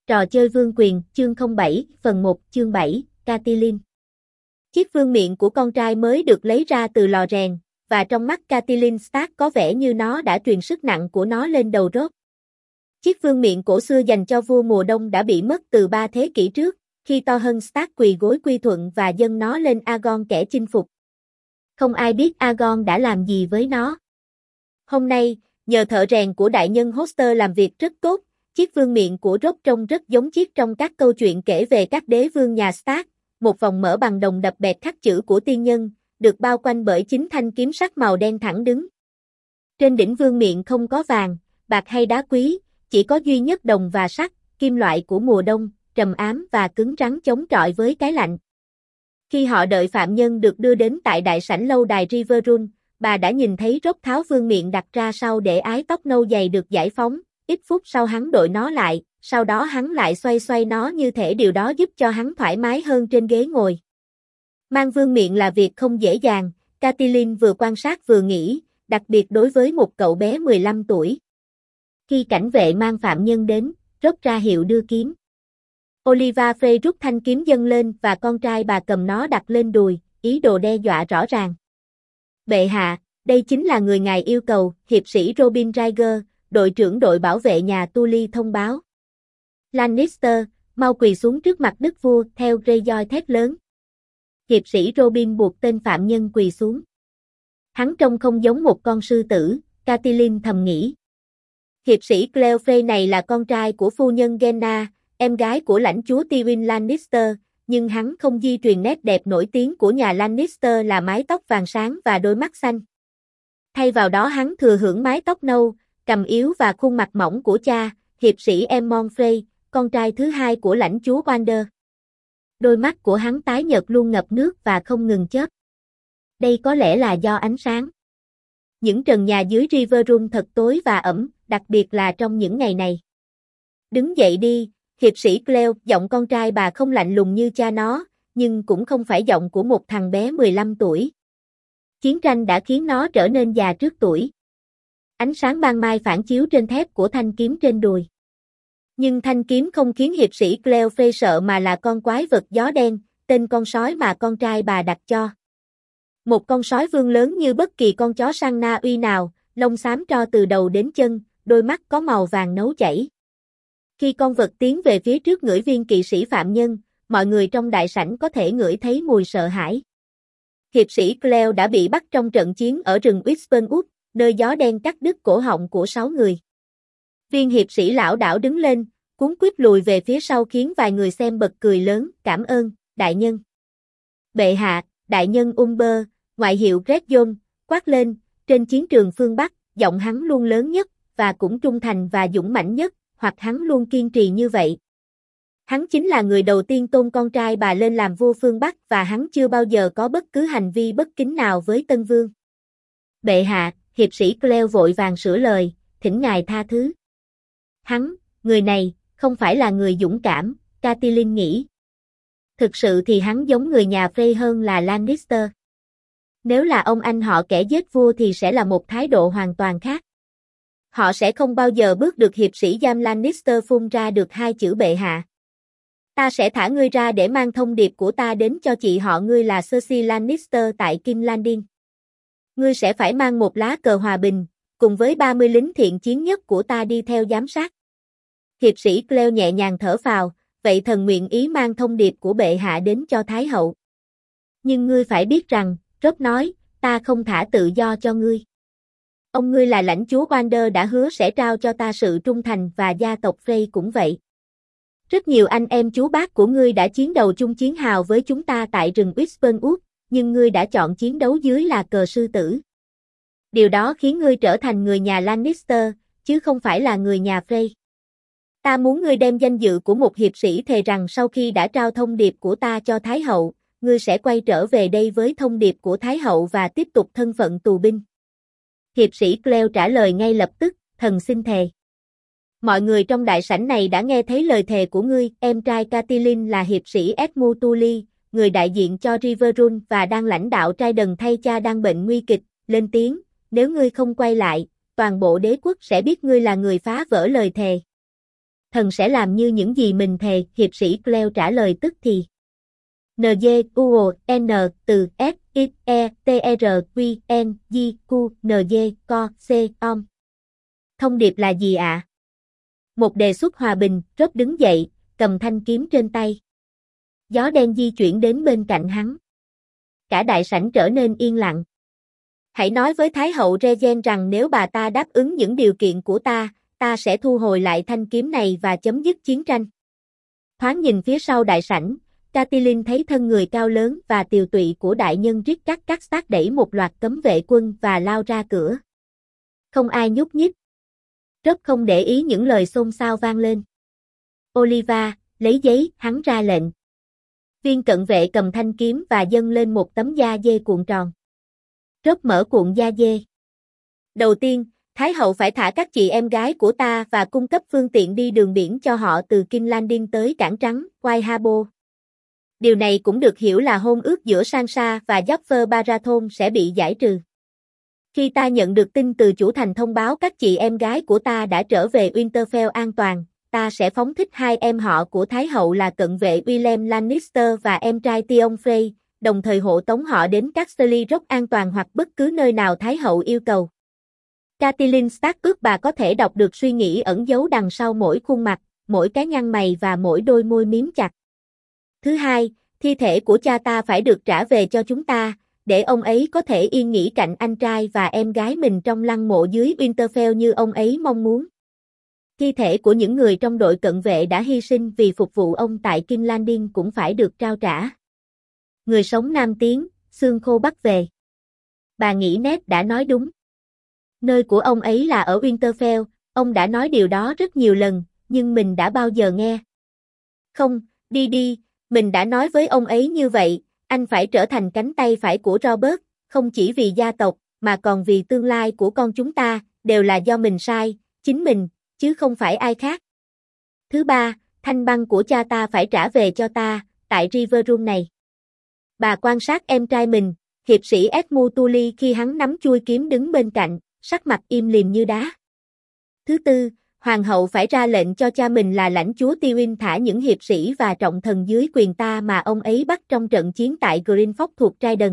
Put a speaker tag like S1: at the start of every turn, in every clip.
S1: Trò chơi vương quyền, chương 07, phần 1, chương 7, Catelyn. Chiếc vương miện của con trai mới được lấy ra từ lò rèn, và trong mắt Catelyn Stark có vẻ như nó đã truyền sức nặng của nó lên đầu Robb. Chiếc vương miện cổ xưa dành cho vua mùa đông đã bị mất từ 3 thế kỷ trước, khi Torrhen Stark quỳ gối quy thuận và dâng nó lên Aegon kẻ chinh phục. Không ai biết Aegon đã làm gì với nó. Hôm nay, nhờ thợ rèn của đại nhân Hoster làm việc rất tốt, chiếc vương miện của Robb trông rất giống chiếc trong các câu chuyện kể về các đế vương nhà Stark, một vòng mở bằng đồng đập bẹt khắc chữ của tiên nhân, được bao quanh bởi 9 thanh kiếm sắt màu đen thẳng đứng. Trên đỉnh vương miện không có vàng, bạc hay đá quý, chỉ có duy nhất đồng và sắt, kim loại của mùa đông, trầm ám và cứng rắn chống chọi với cái lạnh. Khi họ đợi phạm nhân được đưa đến tại đại sảnh lâu đài Riverrun, bà đã nhìn thấy Robb tháo vương miện đặt ra sau để ái tóc nâu dày được giải phóng. Ít phút sau hắn đội nó lại, sau đó hắn lại xoay xoay nó như thể điều đó giúp cho hắn thoải mái hơn trên ghế ngồi. Mang vương miện là việc không dễ dàng, Catelyn vừa quan sát vừa nghĩ, đặc biệt đối với một cậu bé 15 tuổi. Khi cảnh vệ mang phạm nhân đến, Robb ra hiệu đưa kiếm. Olyva Frey rút thanh kiếm dâng lên và con trai bà cầm nó đặt lên đùi, ý đồ đe dọa rõ ràng. Bệ hạ, đây chính là người ngài yêu cầu, hiệp sĩ Robin Rhaegar, đội trưởng đội bảo vệ nhà Tully thông báo. Lannister, mau quỳ xuống trước mặt đức vua, theo Greyjoy thét lớn. Hiệp sĩ Robin buộc tên phạm nhân quỳ xuống. Hắn trông không giống một con sư tử, Catelyn thầm nghĩ. Hiệp sĩ Cleo Frey này là con trai của phu nhân Genna, em gái của lãnh chúa Tywin Lannister, nhưng hắn không di truyền nét đẹp nổi tiếng của nhà Lannister là mái tóc vàng sáng và đôi mắt xanh. Thay vào đó hắn thừa hưởng mái tóc nâu, cằm yếu và khuôn mặt mỏng của cha, hiệp sĩ Aemon Frey, con trai thứ hai của lãnh chúa Wander. Đôi mắt của hắn tái nhợt luôn ngập nước và không ngừng chớp. Đây có lẽ là do ánh sáng. Những trần nhà dưới Riverrun thật tối và ẩm, đặc biệt là trong những ngày này. Đứng dậy đi, hiệp sĩ Cleo, giọng con trai bà không lạnh lùng như cha nó, nhưng cũng không phải giọng của một thằng bé 15 tuổi. Chiến tranh đã khiến nó trở nên già trước tuổi. Ánh sáng ban mai phản chiếu trên thép của thanh kiếm trên đùi. Nhưng thanh kiếm không khiến hiệp sĩ Cleo Frey sợ mà là con quái vật gió đen, tên con sói mà con trai bà đặt cho. Một con sói vương lớn như bất kỳ con chó săn Na Uy nào, lông xám tro từ đầu đến chân, đôi mắt có màu vàng nấu chảy. Khi con vật tiến về phía trước ngửi viên kỵ sĩ phạm nhân, mọi người trong đại sảnh có thể ngửi thấy mùi sợ hãi. Hiệp sĩ Cleo đã bị bắt trong trận chiến ở rừng Whisperwood, nơi gió đen cắt đứt cổ họng của 6 người. Viên hiệp sĩ lão đảo đứng lên, cuống quýt lùi về phía sau khiến vài người xem bật cười lớn, cảm ơn, đại nhân. Bệ hạ, đại nhân Umber, ngoại hiệu Greyjoy, quát lên, trên chiến trường phương Bắc, giọng hắn luôn lớn nhất, và cũng trung thành và dũng mãnh nhất, hoặc hắn luôn kiên trì như vậy. Hắn chính là người đầu tiên tôn con trai bà lên làm vua phương Bắc và hắn chưa bao giờ có bất cứ hành vi bất kính nào với Tân Vương. Bệ hạ, hiệp sĩ Cleo vội vàng sửa lời, thỉnh ngài tha thứ. Hắn, người này, không phải là người dũng cảm, Catelyn nghĩ. Thực sự thì hắn giống người nhà Frey hơn là Lannister. Nếu là ông anh họ kẻ giết vua thì sẽ là một thái độ hoàn toàn khác. Họ sẽ không bao giờ bước được hiệp sĩ Giam Lannister phun ra được 2 chữ bệ hạ. Ta sẽ thả ngươi ra để mang thông điệp của ta đến cho chị họ ngươi là Cersei Lannister tại King's Landing. Ngươi sẽ phải mang một lá cờ hòa bình, cùng với 30 lính thiện chiến nhất của ta đi theo giám sát. Hiệp sĩ Cleo nhẹ nhàng thở phào, vậy thần nguyện ý mang thông điệp của bệ hạ đến cho Thái hậu. Nhưng ngươi phải biết rằng, Robb nói, ta không thả tự do cho ngươi. Ông ngươi là lãnh chúa Wander đã hứa sẽ trao cho ta sự trung thành và gia tộc Frey cũng vậy. Rất nhiều anh em chú bác của ngươi đã chiến đầu chung chiến hào với chúng ta tại rừng Whisperwood, nhưng ngươi đã chọn chiến đấu dưới là cờ sư tử. Điều đó khiến ngươi trở thành người nhà Lannister, chứ không phải là người nhà Frey. Ta muốn ngươi đem danh dự của một hiệp sĩ thề rằng sau khi đã trao thông điệp của ta cho Thái hậu, ngươi sẽ quay trở về đây với thông điệp của Thái hậu và tiếp tục thân phận tù binh. Hiệp sĩ Cleo trả lời ngay lập tức, thần xin thề. Mọi người trong đại sảnh này đã nghe thấy lời thề của ngươi, em trai Catelyn là hiệp sĩ Edmund Tully, người đại diện cho Riverrun và đang lãnh đạo trai đần thay cha đang bệnh nguy kịch, lên tiếng, nếu ngươi không quay lại, toàn bộ đế quốc sẽ biết ngươi là người phá vỡ lời thề. Thần sẽ làm như những gì mình thề, hiệp sĩ Cleo trả lời tức thì. NGUON từ S I E T R Q N G Q N G Co C Om. Thông điệp là gì ạ? Một đề xuất hòa bình, Rob đứng dậy, cầm thanh kiếm trên tay. Gió đen di chuyển đến bên cạnh hắn. Cả đại sảnh trở nên yên lặng. Hãy nói với Thái hậu Regen rằng nếu bà ta đáp ứng những điều kiện của ta sẽ thu hồi lại thanh kiếm này và chấm dứt chiến tranh. Thoáng nhìn phía sau đại sảnh, Catelyn thấy thân người cao lớn và tiều tụy của đại nhân Rickard Carstairs đẩy một loạt cấm vệ quân và lao ra cửa. Không ai nhúc nhích. Rob không để ý những lời xôn xao vang lên. Oliva, lấy giấy, hắn ra lệnh. Viên cận vệ cầm thanh kiếm và dâng lên một tấm da dê cuộn tròn. Rob mở cuộn da dê. Đầu tiên, Thái hậu phải thả các chị em gái của ta và cung cấp phương tiện đi đường biển cho họ từ King's Landing tới Cảng Trắng, White Harbour. Điều này cũng được hiểu là hôn ước giữa Sansa và Joffrey Baratheon sẽ bị giải trừ. Khi ta nhận được tin từ chủ thành thông báo các chị em gái của ta đã trở về Winterfell an toàn, ta sẽ phóng thích hai em họ của Thái hậu là cận vệ William Lannister và em trai Theon Frey, đồng thời hộ tống họ đến Casterly Rock an toàn hoặc bất cứ nơi nào Thái hậu yêu cầu. Catelyn Stark ước bà có thể đọc được suy nghĩ ẩn giấu đằng sau mỗi khuôn mặt, mỗi cái nhăn mày và mỗi đôi môi miếm chặt. Thứ hai, thi thể của cha ta phải được trả về cho chúng ta, để ông ấy có thể yên nghỉ cạnh anh trai và em gái mình trong lăng mộ dưới Winterfell như ông ấy mong muốn. Thi thể của những người trong đội cận vệ đã hy sinh vì phục vụ ông tại King's Landing cũng phải được trao trả. Người sống nam tiến, xương khô bắt về. Bà nghĩ Ned đã nói đúng. Nơi của ông ấy là ở Winterfell, ông đã nói điều đó rất nhiều lần, nhưng mình đã bao giờ nghe. Không, đi, mình đã nói với ông ấy như vậy, anh phải trở thành cánh tay phải của Robert, không chỉ vì gia tộc, mà còn vì tương lai của con chúng ta, đều là do mình sai, chính mình, chứ không phải ai khác. Thứ ba, thanh băng của cha ta phải trả về cho ta, tại River Room này. Bà quan sát em trai mình, hiệp sĩ Edmund Tully khi hắn nắm chuôi kiếm đứng bên cạnh, sắc mặt im lìm như đá. Thứ tư, hoàng hậu phải ra lệnh cho cha mình là lãnh chúa Tywin thả những hiệp sĩ và trọng thần dưới quyền ta mà ông ấy bắt trong trận chiến tại Green Fork thuộc Trident.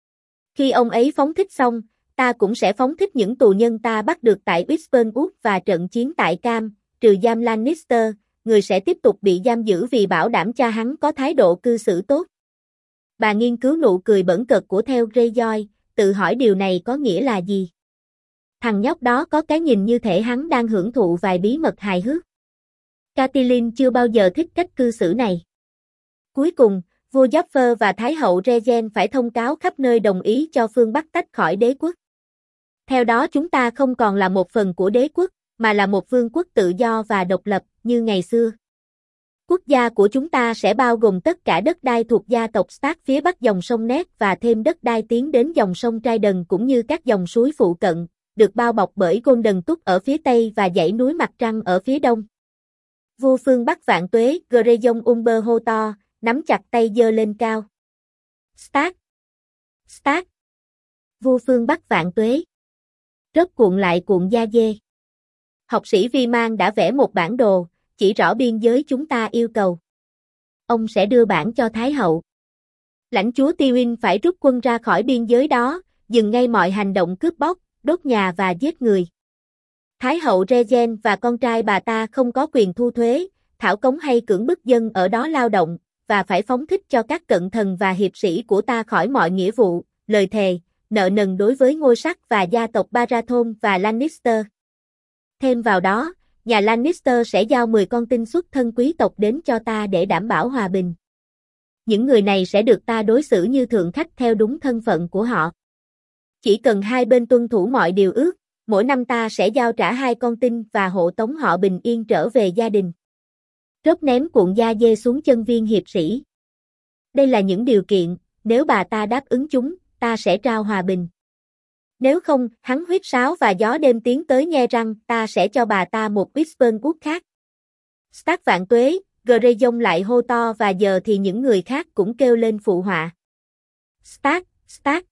S1: Khi ông ấy phóng thích xong, ta cũng sẽ phóng thích những tù nhân ta bắt được tại Whisperwood và trận chiến tại Cam, trừ giam Lannister, người sẽ tiếp tục bị giam giữ vì bảo đảm cha hắn có thái độ cư xử tốt. Bà nghiên cứu nụ cười bẩn cợt của Theo Greyjoy, tự hỏi điều này có nghĩa là gì. Thằng nhóc đó có cái nhìn như thể hắn đang hưởng thụ vài bí mật hài hước. Catelyn chưa bao giờ thích cách cư xử này. Cuối cùng, vua Joffrey và Thái hậu Regen phải thông cáo khắp nơi đồng ý cho phương Bắc tách khỏi đế quốc. Theo đó chúng ta không còn là một phần của đế quốc, mà là một vương quốc tự do và độc lập, như ngày xưa. Quốc gia của chúng ta sẽ bao gồm tất cả đất đai thuộc gia tộc Stark phía bắc dòng sông Ned và thêm đất đai tiến đến dòng sông Trident cũng như các dòng suối phụ cận, được bao bọc bởi Golden Túc ở phía tây và dãy núi Mặt Trăng ở phía đông. Vua phương Bắc vạn tuế, Greyjoy Umber hô to, nắm chặt tay giơ lên cao. Stark! Stark! Vua phương Bắc vạn tuế. Rớt cuộn lại cuộn da dê. Học sĩ Vi Mang đã vẽ một bản đồ, chỉ rõ biên giới chúng ta yêu cầu. Ông sẽ đưa bản cho Thái hậu. Lãnh chúa Tywin phải rút quân ra khỏi biên giới đó, dừng ngay mọi hành động cướp bóc, đốt nhà và giết người. Thái hậu Regen và con trai bà ta không có quyền thu thuế, thảo cống hay cưỡng bức dân ở đó lao động, và phải phóng thích cho các cận thần và hiệp sĩ của ta khỏi mọi nghĩa vụ, lời thề, nợ nần đối với ngôi sắc và gia tộc Baratheon và Lannister. Thêm vào đó, nhà Lannister sẽ giao 10 con tin xuất thân quý tộc đến cho ta để đảm bảo hòa bình. Những người này sẽ được ta đối xử như thượng khách theo đúng thân phận của họ. Chỉ cần hai bên tuân thủ mọi điều ước, mỗi năm ta sẽ giao trả 2 con tin và hộ tống họ bình yên trở về gia đình. Rớp ném cuộn da dê xuống chân viên hiệp sĩ. Đây là những điều kiện, nếu bà ta đáp ứng chúng, ta sẽ trao hòa bình. Nếu không, hắn huýt sáo và gió đêm tiến tới nhe răng, ta sẽ cho bà ta một Whisperwood khác. Stark vạn tuế, Greyjoy lại hô to và giờ thì những người khác cũng kêu lên phụ họa. Stark, Stark.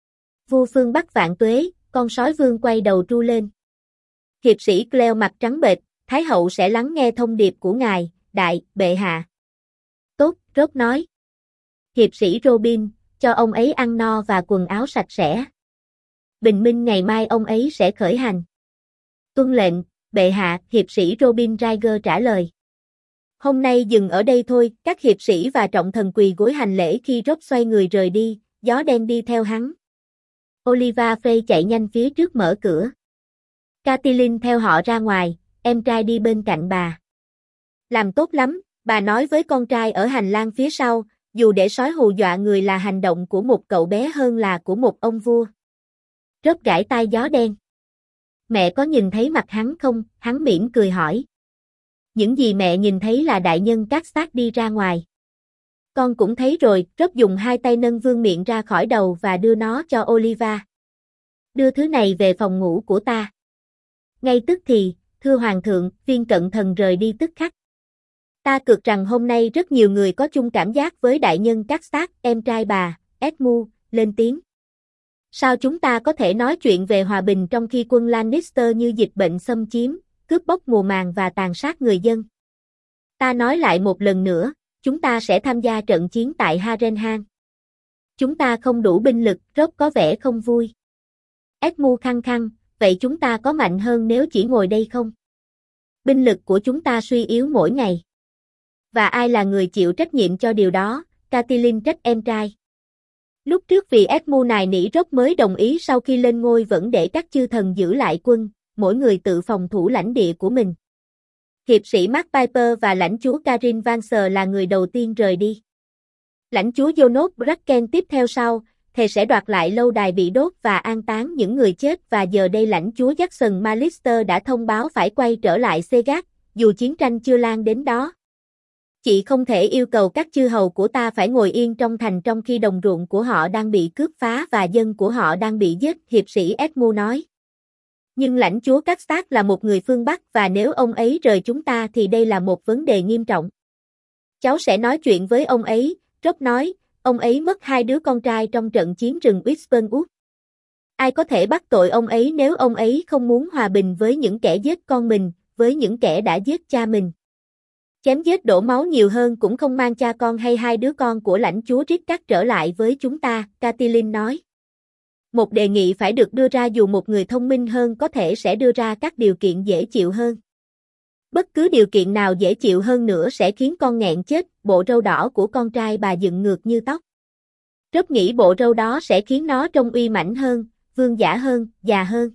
S1: Vua phương Bắc vạn tuế, con sói vương quay đầu tru lên. Hiệp sĩ Cleo mặt trắng bệch, Thái hậu sẽ lắng nghe thông điệp của ngài, đại bệ hạ. Tốt, Robb nói. Hiệp sĩ Robin, cho ông ấy ăn no và quần áo sạch sẽ. Bình minh ngày mai ông ấy sẽ khởi hành. Tuân lệnh, bệ hạ, hiệp sĩ Robin Riger trả lời. Hôm nay dừng ở đây thôi, các hiệp sĩ và trọng thần quỳ gối hành lễ khi Robb xoay người rời đi, gió đen đi theo hắn. Oliva Frey chạy nhanh phía trước mở cửa. Catelyn theo họ ra ngoài, em trai đi bên cạnh bà. Làm tốt lắm, bà nói với con trai ở hành lang phía sau, dù để sói hù dọa người là hành động của một cậu bé hơn là của một ông vua. Robb gãi tai gió đen. Mẹ có nhìn thấy mặt hắn không? Hắn mỉm cười hỏi. Những gì mẹ nhìn thấy là đại nhân các xác đi ra ngoài. Con cũng thấy rồi, Robb dùng hai tay nâng vương miện ra khỏi đầu và đưa nó cho Oliva. Đưa thứ này về phòng ngủ của ta. Ngay tức thì, thưa hoàng thượng, viên cận thần rời đi tức khắc. Ta cược rằng hôm nay rất nhiều người có chung cảm giác với đại nhân các xác, em trai bà, Edmund, lên tiếng. Sao chúng ta có thể nói chuyện về hòa bình trong khi quân Lannister như dịch bệnh xâm chiếm, cướp bóc mùa màng và tàn sát người dân? Ta nói lại một lần nữa, chúng ta sẽ tham gia trận chiến tại Harrenhal. Chúng ta không đủ binh lực, Robb có vẻ không vui. Edmund khăng khăng, vậy chúng ta có mạnh hơn nếu chỉ ngồi đây không? Binh lực của chúng ta suy yếu mỗi ngày. Và ai là người chịu trách nhiệm cho điều đó? Catelyn trách em trai. Lúc trước vì Edmund nài nỉ Robb mới đồng ý sau khi lên ngôi vẫn để các chư thần giữ lại quân, mỗi người tự phòng thủ lãnh địa của mình. Hiệp sĩ Mark Piper và lãnh chúa Carin Vance là người đầu tiên rời đi. Lãnh chúa Jonos Bracken tiếp theo sau, thề sẽ đoạt lại lâu đài bị đốt và an táng những người chết và giờ đây lãnh chúa Jackson Malister đã thông báo phải quay trở lại Seagat, dù chiến tranh chưa lan đến đó. Chị không thể yêu cầu các chư hầu của ta phải ngồi yên trong thành trong khi đồng ruộng của họ đang bị cướp phá và dân của họ đang bị giết, hiệp sĩ Edmund nói. Nhưng lãnh chúa các Stark là một người phương Bắc và nếu ông ấy rời chúng ta thì đây là một vấn đề nghiêm trọng. Cháu sẽ nói chuyện với ông ấy, Robb nói, ông ấy mất hai đứa con trai trong trận chiến rừng Wispenwood. Ai có thể bắt tội ông ấy nếu ông ấy không muốn hòa bình với những kẻ giết con mình, với những kẻ đã giết cha mình. Chém giết đổ máu nhiều hơn cũng không mang cha con hay hai đứa con của lãnh chúa Rickard trở lại với chúng ta, Catelyn nói. Một đề nghị phải được đưa ra dù một người thông minh hơn có thể sẽ đưa ra các điều kiện dễ chịu hơn. Bất cứ điều kiện nào dễ chịu hơn nữa sẽ khiến con nghẹn chết, bộ râu đỏ của con trai bà dựng ngược như tóc. Robb nghĩ bộ râu đó sẽ khiến nó trông uy mãnh hơn, vương giả hơn, già hơn.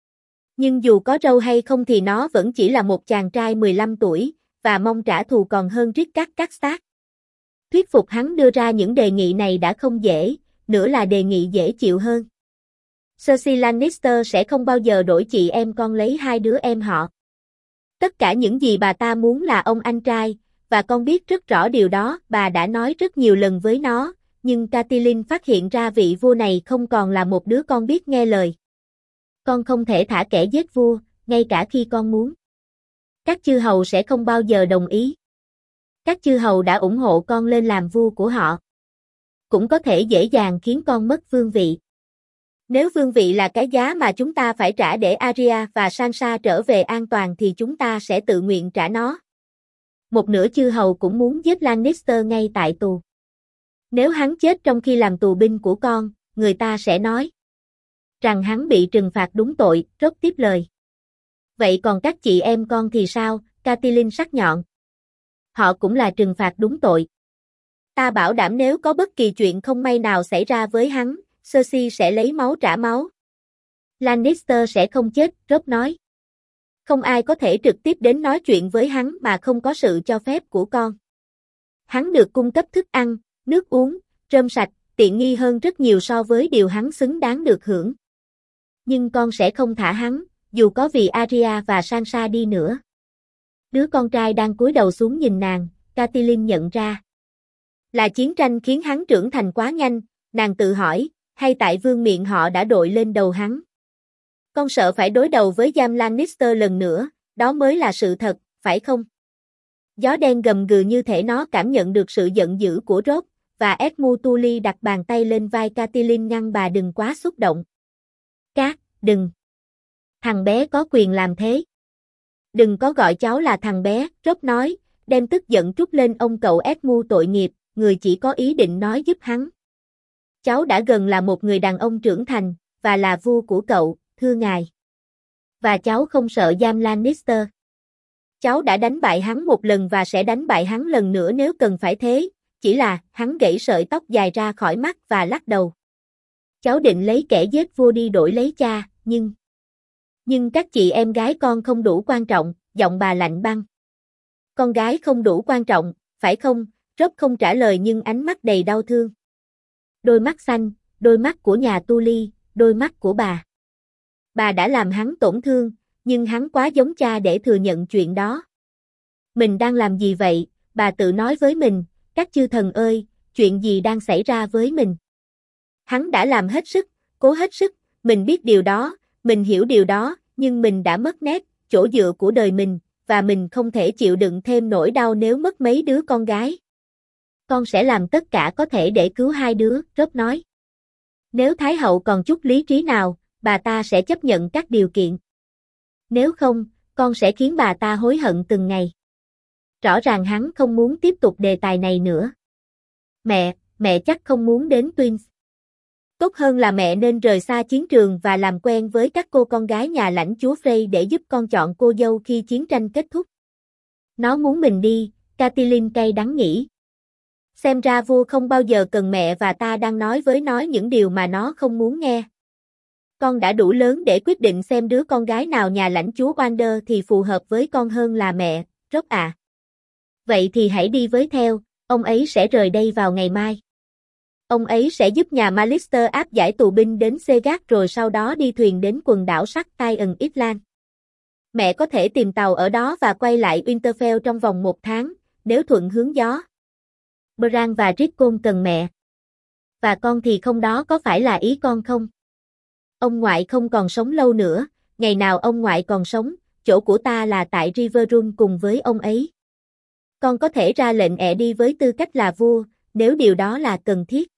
S1: Nhưng dù có râu hay không thì nó vẫn chỉ là một chàng trai 15 tuổi, và mong trả thù còn hơn Rickard các Stark. Thuyết phục hắn đưa ra những đề nghị này đã không dễ, nữa là đề nghị dễ chịu hơn. Cersei Lannister sẽ không bao giờ đổi chị em con lấy hai đứa em họ. Tất cả những gì bà ta muốn là ông anh trai, và con biết rất rõ điều đó, bà đã nói rất nhiều lần với nó, nhưng Catelyn phát hiện ra vị vua này không còn là một đứa con biết nghe lời. Con không thể thả kẻ giết vua, ngay cả khi con muốn. Các chư hầu sẽ không bao giờ đồng ý. Các chư hầu đã ủng hộ con lên làm vua của họ. Cũng có thể dễ dàng khiến con mất vương vị. Nếu vương vị là cái giá mà chúng ta phải trả để Arya và Sansa trở về an toàn thì chúng ta sẽ tự nguyện trả nó. Một nửa chư hầu cũng muốn giết Lannister ngay tại tù. Nếu hắn chết trong khi làm tù binh của con, người ta sẽ nói rằng hắn bị trừng phạt đúng tội, Robb tiếp lời. Vậy còn các chị em con thì sao? Catelyn sắc nhọn. Họ cũng là trừng phạt đúng tội. Ta bảo đảm nếu có bất kỳ chuyện không may nào xảy ra với hắn, Cersei sẽ lấy máu trả máu. Lannister sẽ không chết, Robb nói. Không ai có thể trực tiếp đến nói chuyện với hắn mà không có sự cho phép của con. Hắn được cung cấp thức ăn, nước uống, rơm sạch, tiện nghi hơn rất nhiều so với điều hắn xứng đáng được hưởng. Nhưng con sẽ không thả hắn, dù có vì Arya và Sansa đi nữa. Đứa con trai đang cúi đầu xuống nhìn nàng, Catelyn nhận ra. Là chiến tranh khiến hắn trưởng thành quá nhanh, nàng tự hỏi, hay tại vương miện họ đã đội lên đầu hắn. Con sợ phải đối đầu với Jaime Lannister lần nữa, đó mới là sự thật, phải không? Gió đen gầm gừ như thể nó cảm nhận được sự giận dữ của Robb, và Edmund Tully đặt bàn tay lên vai Catelyn ngăn bà đừng quá xúc động. Đừng. Thằng bé có quyền làm thế. Đừng có gọi cháu là thằng bé, Rob nói, đem tức giận trút lên ông cậu Edmu tội nghiệp, người chỉ có ý định nói giúp hắn. Cháu đã gần là một người đàn ông trưởng thành, và là vua của cậu, thưa ngài. Và cháu không sợ Jaime Lannister. Cháu đã đánh bại hắn một lần và sẽ đánh bại hắn lần nữa nếu cần phải thế, chỉ là, hắn gãy sợi tóc dài ra khỏi mắt và lắc đầu. Cháu định lấy kẻ giết vua đi đổi lấy cha, nhưng các chị em gái con không đủ quan trọng, giọng bà lạnh băng. Con gái không đủ quan trọng, phải không? Rob không trả lời nhưng ánh mắt đầy đau thương. Đôi mắt xanh, đôi mắt của nhà Tully, đôi mắt của bà. Bà đã làm hắn tổn thương, nhưng hắn quá giống cha để thừa nhận chuyện đó. Mình đang làm gì vậy? Bà tự nói với mình, các chư thần ơi, chuyện gì đang xảy ra với mình? Hắn đã làm hết sức, cố hết sức, mình biết điều đó, mình hiểu điều đó, nhưng mình đã mất nét, chỗ dựa của đời mình, và mình không thể chịu đựng thêm nỗi đau nếu mất mấy đứa con gái. Con sẽ làm tất cả có thể để cứu hai đứa, Rob nói. Nếu Thái hậu còn chút lý trí nào, bà ta sẽ chấp nhận các điều kiện. Nếu không, con sẽ khiến bà ta hối hận từng ngày. Rõ ràng hắn không muốn tiếp tục đề tài này nữa. Mẹ chắc không muốn đến Twins. Tốt hơn là mẹ nên rời xa chiến trường và làm quen với các cô con gái nhà lãnh chúa Frey để giúp con chọn cô dâu khi chiến tranh kết thúc. Nó muốn mình đi, Catelyn cay đắng nghĩ. Xem ra vua không bao giờ cần mẹ và ta đang nói với nó những điều mà nó không muốn nghe. Con đã đủ lớn để quyết định xem đứa con gái nào nhà lãnh chúa Wander thì phù hợp với con hơn là mẹ, Rob à. Vậy thì hãy đi với theo, ông ấy sẽ rời đây vào ngày mai. Ông ấy sẽ giúp nhà Malister áp giải tù binh đến Segat rồi sau đó đi thuyền đến quần đảo Sactaion Island. Mẹ có thể tìm tàu ở đó và quay lại Winterfell trong vòng 1 tháng, nếu thuận hướng gió. Bran và Rickon cần mẹ. Và con thì không, đó có phải là ý con không? Ông ngoại không còn sống lâu nữa, ngày nào ông ngoại còn sống, chỗ của ta là tại Riverrun cùng với ông ấy. Con có thể ra lệnh ẹ đi với tư cách là vua, nếu điều đó là cần thiết.